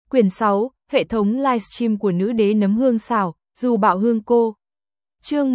Quyển 6, hệ thống livestream của nữ đế nấm hương xào, dù bạo hương cô. Chương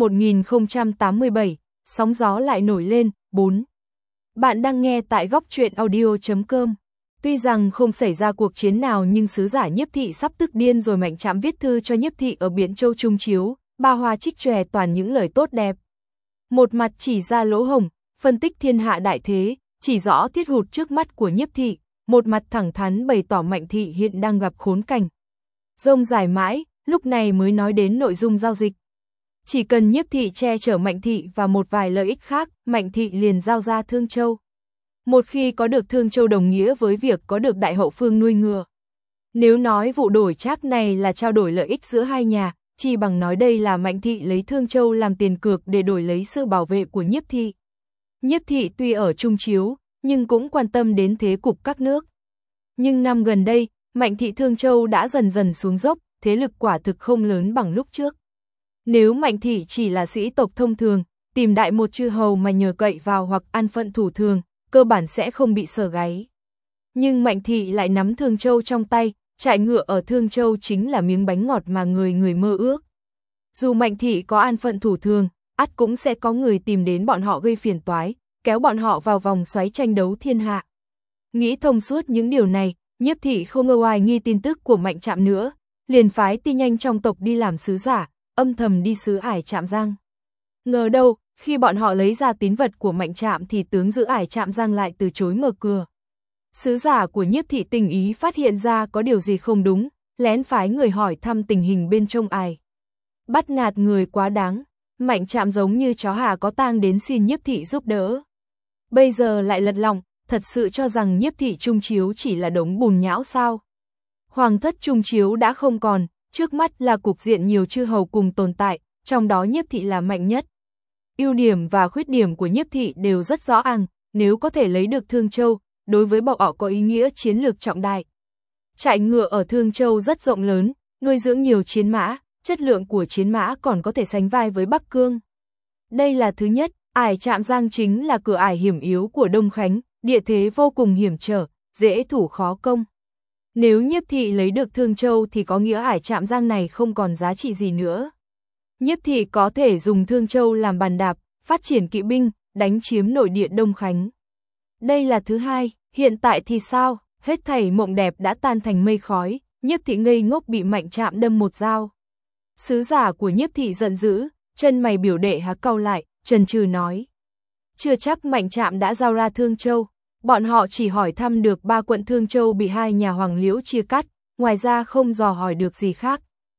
1087, sóng gió lại nổi lên, 4. Bạn đang nghe tại góc truyện audio.com. Tuy rằng không xảy ra cuộc chiến nào nhưng sứ giả Nhiếp Thị sắp tức điên rồi. Mạnh Trạm viết thư cho Nhiếp Thị ở Biện Châu trung chiếu, ba hoa trích chòe toàn những lời tốt đẹp. Một mặt chỉ ra lỗ hổng, phân tích thiên hạ đại thế, chỉ rõ thiết hụt trước mắt của Nhiếp Thị, một mặt thẳng thắn bày tỏ Mạnh Thị hiện đang gặp khốn cảnh. Rông dài mãi, lúc này mới nói đến nội dung giao dịch. Chỉ cần Nhiếp Thị che chở Mạnh Thị và một vài lợi ích khác, Mạnh Thị liền giao ra Thương Châu. Một khi có được Thương Châu đồng nghĩa với việc có được Đại Hậu Phương nuôi ngựa. Nếu nói vụ đổi trác này là trao đổi lợi ích giữa hai nhà, chi bằng nói đây là Mạnh Thị lấy Thương Châu làm tiền cược để đổi lấy sự bảo vệ của Nhiếp Thị. Nhiếp Thị tuy ở trung chiếu, nhưng cũng quan tâm đến thế cục các nước. Nhưng năm gần đây, Mạnh Thị Thương Châu đã dần dần xuống dốc, thế lực quả thực không lớn bằng lúc trước. Nếu Mạnh Thị chỉ là sĩ tộc thông thường, tìm đại một chư hầu mà nhờ cậy vào hoặc an phận thủ thường, cơ bản sẽ không bị sờ gáy. Nhưng Mạnh Thị lại nắm Thương Châu trong tay, trại ngựa ở Thương Châu chính là miếng bánh ngọt mà người người mơ ước. Dù Mạnh Thị có an phận thủ thường, ắt cũng sẽ có người tìm đến bọn họ gây phiền toái, kéo bọn họ vào vòng xoáy tranh đấu thiên hạ. Nghĩ thông suốt những điều này, Nhiếp Thị không ngờ hoài nghi tin tức của Mạnh Trạm nữa, liền phái ti nhanh trong tộc đi làm sứ giả, âm thầm đi sứ Ải Trạm Giang. Ngờ đâu, khi bọn họ lấy ra tín vật của Mạnh Trạm thì tướng giữ Ải Trạm Giang lại từ chối mở cửa. Sứ giả của Nhiếp Thị tình ý phát hiện ra có điều gì không đúng, lén phái người hỏi thăm tình hình bên trong Ải. Bắt nạt người quá đáng, Mạnh Trạm giống như chó hà có tang đến xin Nhiếp Thị giúp đỡ. Bây giờ lại lật lọng, thật sự cho rằng Nhiếp Thị trung chiếu chỉ là đống bùn nhão sao? Hoàng thất trung chiếu đã không còn, trước mắt là cục diện nhiều chư hầu cùng tồn tại, trong đó Nhiếp Thị là mạnh nhất. Ưu điểm và khuyết điểm của Nhiếp Thị đều rất rõ ràng, nếu có thể lấy được Thương Châu, đối với bọn họ có ý nghĩa chiến lược trọng đại. Trại ngựa ở Thương Châu rất rộng lớn, nuôi dưỡng nhiều chiến mã, chất lượng của chiến mã còn có thể sánh vai với Bắc Cương. Đây là thứ nhất. Ải Trạm Giang chính là cửa ải hiểm yếu của Đông Khánh, địa thế vô cùng hiểm trở, dễ thủ khó công. Nếu Nhiếp Thị lấy được Thương Châu thì có nghĩa Ải Trạm Giang này không còn giá trị gì nữa. Nhiếp Thị có thể dùng Thương Châu làm bàn đạp, phát triển kỵ binh, đánh chiếm nội địa Đông Khánh. Đây là thứ hai, hiện tại thì sao? Hết thảy mộng đẹp đã tan thành mây khói, Nhiếp Thị ngây ngốc bị Mạnh Trạm đâm một dao. Sứ giả của Nhiếp Thị giận dữ, chân mày biểu đệ há cau lại. Trần Trừ nói, chưa chắc Mạnh Trạm đã giao ra Thương Châu, bọn họ chỉ hỏi thăm được 3 quận Thương Châu bị hai nhà Hoàng Liễu chia cắt, ngoài ra không dò hỏi được gì khác.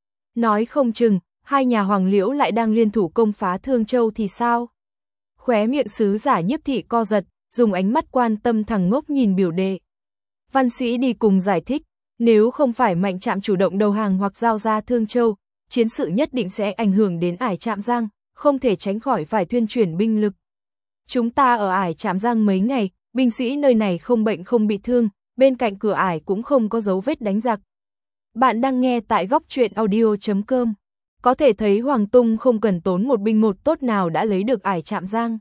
Nói không chừng, hai nhà Hoàng Liễu lại đang liên thủ công phá Thương Châu thì sao? Khóe miệng sứ giả Nhiếp Thị co giật, dùng ánh mắt quan tâm thằng ngốc nhìn biểu đệ. Văn sĩ đi cùng giải thích, nếu không phải Mạnh Trạm chủ động đầu hàng hoặc giao ra Thương Châu, chiến sự nhất định sẽ ảnh hưởng đến Ải Trạm Giang. Không thể tránh khỏi phải thuyên chuyển binh lực. Chúng ta ở Ải Trạm Giang mấy ngày, binh sĩ nơi này không bệnh không bị thương, bên cạnh cửa ải cũng không có dấu vết đánh giặc. Bạn đang nghe tại góc truyện audio.com. Có thể thấy Hoàng Tung không cần tốn một binh một tốt nào đã lấy được Ải Trạm Giang.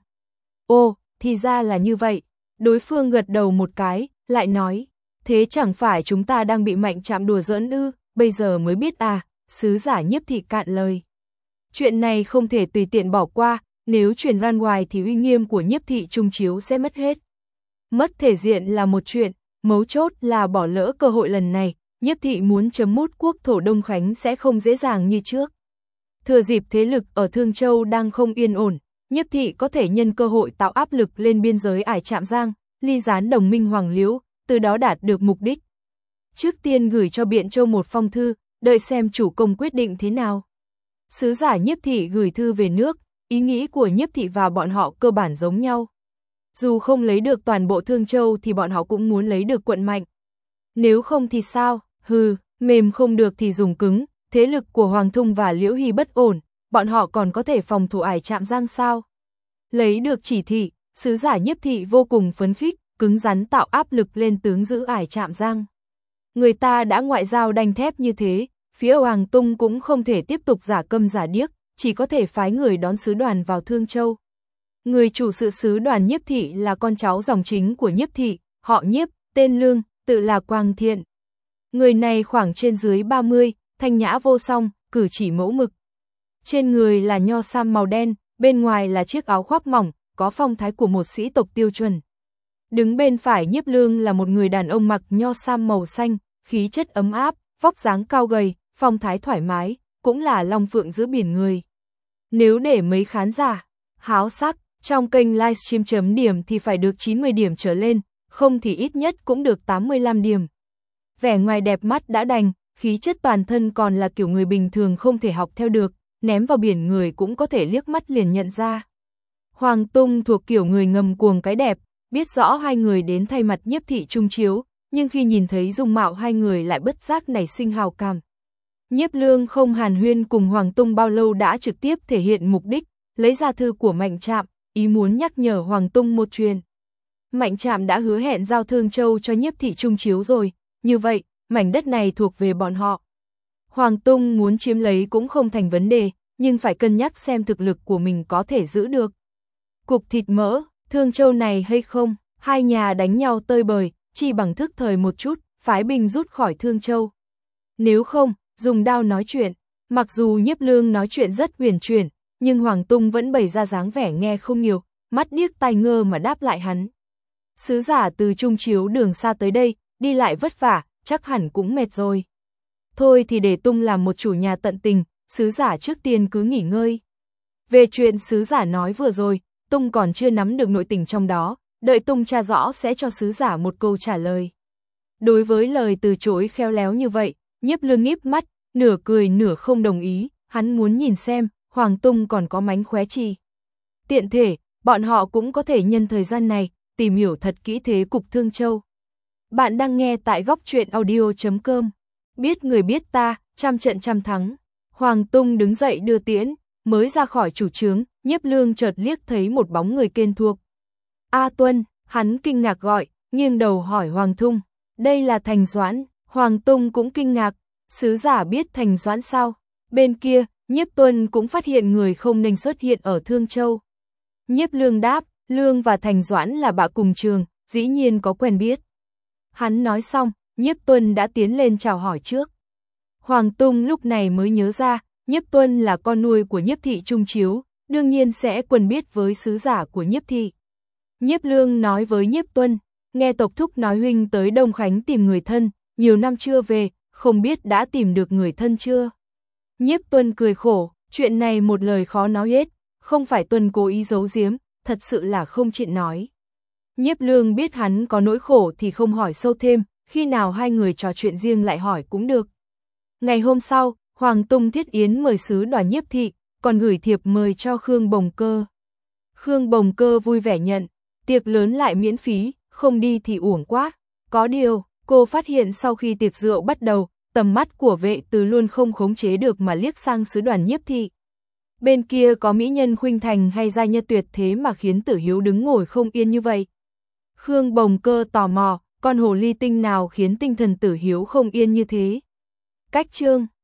Ồ, thì ra là như vậy. Đối phương gật đầu một cái, lại nói, thế chẳng phải chúng ta đang bị Mạnh Trạm đùa giỡn ư, bây giờ mới biết à, sứ giả Nhiếp Thị cạn lời. Chuyện này không thể tùy tiện bỏ qua, nếu truyền ra ngoài thì uy nghiêm của Nhiếp Thị trung chiếu sẽ mất hết. Mất thể diện là một chuyện, mấu chốt là bỏ lỡ cơ hội lần này, Nhiếp Thị muốn chấm mút quốc thổ Đông Khánh sẽ không dễ dàng như trước. Thừa dịp thế lực ở Thương Châu đang không yên ổn, Nhiếp Thị có thể nhân cơ hội tạo áp lực lên biên giới Ải Trạm Giang, ly gián đồng minh Hoàng Liễu, từ đó đạt được mục đích. Trước tiên gửi cho Biện Châu một phong thư, đợi xem chủ công quyết định thế nào. Sứ giả Nhiếp Thị gửi thư về nước, ý nghĩ của Nhiếp Thị và bọn họ cơ bản giống nhau. Dù không lấy được toàn bộ Thương Châu thì bọn họ cũng muốn lấy được quận mạnh. Nếu không thì sao? Mềm không được thì dùng cứng, thế lực của Hoàng Thung và Liễu Hy bất ổn, bọn họ còn có thể phòng thủ Ải Trạm Giang sao? Lấy được chỉ thị, sứ giả Nhiếp Thị vô cùng phấn khích, cứng rắn tạo áp lực lên tướng giữ Ải Trạm Giang. Người ta đã ngoại giao đanh thép như thế, phía Hoàng Tung cũng không thể tiếp tục giả câm giả điếc, chỉ có thể phái người đón sứ đoàn vào Thương Châu. Người chủ sự sứ đoàn Nhiếp Thị là con cháu dòng chính của Nhiếp Thị, họ Nhiếp, tên Lương, tự là Quang Thiện. Người này khoảng trên dưới 30, thanh nhã vô song, cử chỉ mẫu mực. Trên người là nho sam màu đen, bên ngoài là chiếc áo khoác mỏng, có phong thái của một sĩ tộc tiêu chuẩn. Đứng bên phải Nhiếp Lương là một người đàn ông mặc nho sam màu xanh, khí chất ấm áp, vóc dáng cao gầy, phong thái thoải mái, cũng là long phượng giữa biển người. Nếu để mấy khán giả háo sắc, trong kênh livestream chấm điểm thì phải được 90 điểm trở lên, không thì ít nhất cũng được 85 điểm. Vẻ ngoài đẹp mắt đã đành, khí chất toàn thân còn là kiểu người bình thường không thể học theo được, ném vào biển người cũng có thể liếc mắt liền nhận ra. Hoàng Tung thuộc kiểu người ngầm cuồng cái đẹp, biết rõ hai người đến thay mặt Nhiếp thị trung chiếu, nhưng khi nhìn thấy dung mạo hai người lại bất giác nảy sinh hào cảm. Nhiếp Lương không hàn huyên cùng Hoàng Tung bao lâu đã trực tiếp thể hiện mục đích, lấy ra thư của Mạnh Trạm, ý muốn nhắc nhở Hoàng Tung một chuyện. Mạnh Trạm đã hứa hẹn giao Thương Châu cho Nhiếp thị trung chiếu rồi, như vậy, mảnh đất này thuộc về bọn họ. Hoàng Tung muốn chiếm lấy cũng không thành vấn đề, nhưng phải cân nhắc xem thực lực của mình có thể giữ được. Cục thịt mỡ, Thương Châu này hay không, hai nhà đánh nhau tơi bời, chỉ bằng thức thời một chút, phái binh rút khỏi Thương Châu. Nếu không, dùng đao nói chuyện, mặc dù Nhiếp Lương nói chuyện rất huyền chuyển, nhưng Hoàng Tung vẫn bày ra dáng vẻ nghe không nhiều, mắt điếc tai ngơ mà đáp lại hắn. Sứ giả từ Trung Chiếu đường xa tới đây, đi lại vất vả, chắc hẳn cũng mệt rồi. Thôi thì để Tung làm một chủ nhà tận tình, sứ giả trước tiên cứ nghỉ ngơi. Về chuyện sứ giả nói vừa rồi, Tung còn chưa nắm được nội tình trong đó, đợi Tung tra rõ sẽ cho sứ giả một câu trả lời. Đối với lời từ chối khéo léo như vậy, Nhiếp Lương nhíp mắt, nửa cười nửa không đồng ý, hắn muốn nhìn xem, Hoàng Tung còn có mánh khóe chi. Tiện thể, bọn họ cũng có thể nhân thời gian này, tìm hiểu thật kỹ thế cục Thương Châu. Bạn đang nghe tại góc truyện audio.com. Biết người biết ta, trăm trận trăm thắng. Hoàng Tung đứng dậy đưa tiễn, mới ra khỏi chủ trướng, Nhiếp Lương chợt liếc thấy một bóng người quen thuộc. A Tuân, hắn kinh ngạc gọi, nghiêng đầu hỏi Hoàng Tung, đây là Thành Doãn. Hoàng Tung cũng kinh ngạc, sứ giả biết Thành Doãn sao? Bên kia, Nhiếp Tuân cũng phát hiện người không nên xuất hiện ở Thương Châu. Nhiếp Lương đáp, Lương và Thành Doãn là bạn cùng trường, dĩ nhiên có quen biết. Hắn nói xong, Nhiếp Tuân đã tiến lên chào hỏi trước. Hoàng Tung lúc này mới nhớ ra, Nhiếp Tuân là con nuôi của Nhiếp thị trung chiếu, đương nhiên sẽ quen biết với sứ giả của Nhiếp thị. Nhiếp Lương nói với Nhiếp Tuân, nghe tộc thúc nói huynh tới Đông Khánh tìm người thân, nhiều năm chưa về, không biết đã tìm được người thân chưa? Nhiếp Tuân cười khổ, chuyện này một lời khó nói hết, không phải Tuân cố ý giấu giếm, thật sự là không chuyện nói. Nhiếp Lương biết hắn có nỗi khổ thì không hỏi sâu thêm, khi nào hai người trò chuyện riêng lại hỏi cũng được. Ngày hôm sau, Hoàng Tung thiết yến mời sứ đoàn Nhiếp thị, còn gửi thiệp mời cho Khương Bồng Cơ. Khương Bồng Cơ vui vẻ nhận, tiệc lớn lại miễn phí, không đi thì uổng quá. Có điều, cô phát hiện sau khi tiệc rượu bắt đầu, tầm mắt của vệ từ luôn không khống chế được mà liếc sang sứ đoàn Nhiếp thị. Bên kia có mỹ nhân khuynh thành hay giai nhân tuyệt thế mà khiến Tử Hiếu đứng ngồi không yên như vậy. Khương Bồng Cơ tò mò, con hồ ly tinh nào khiến tinh thần Tử Hiếu không yên như thế? Cách chương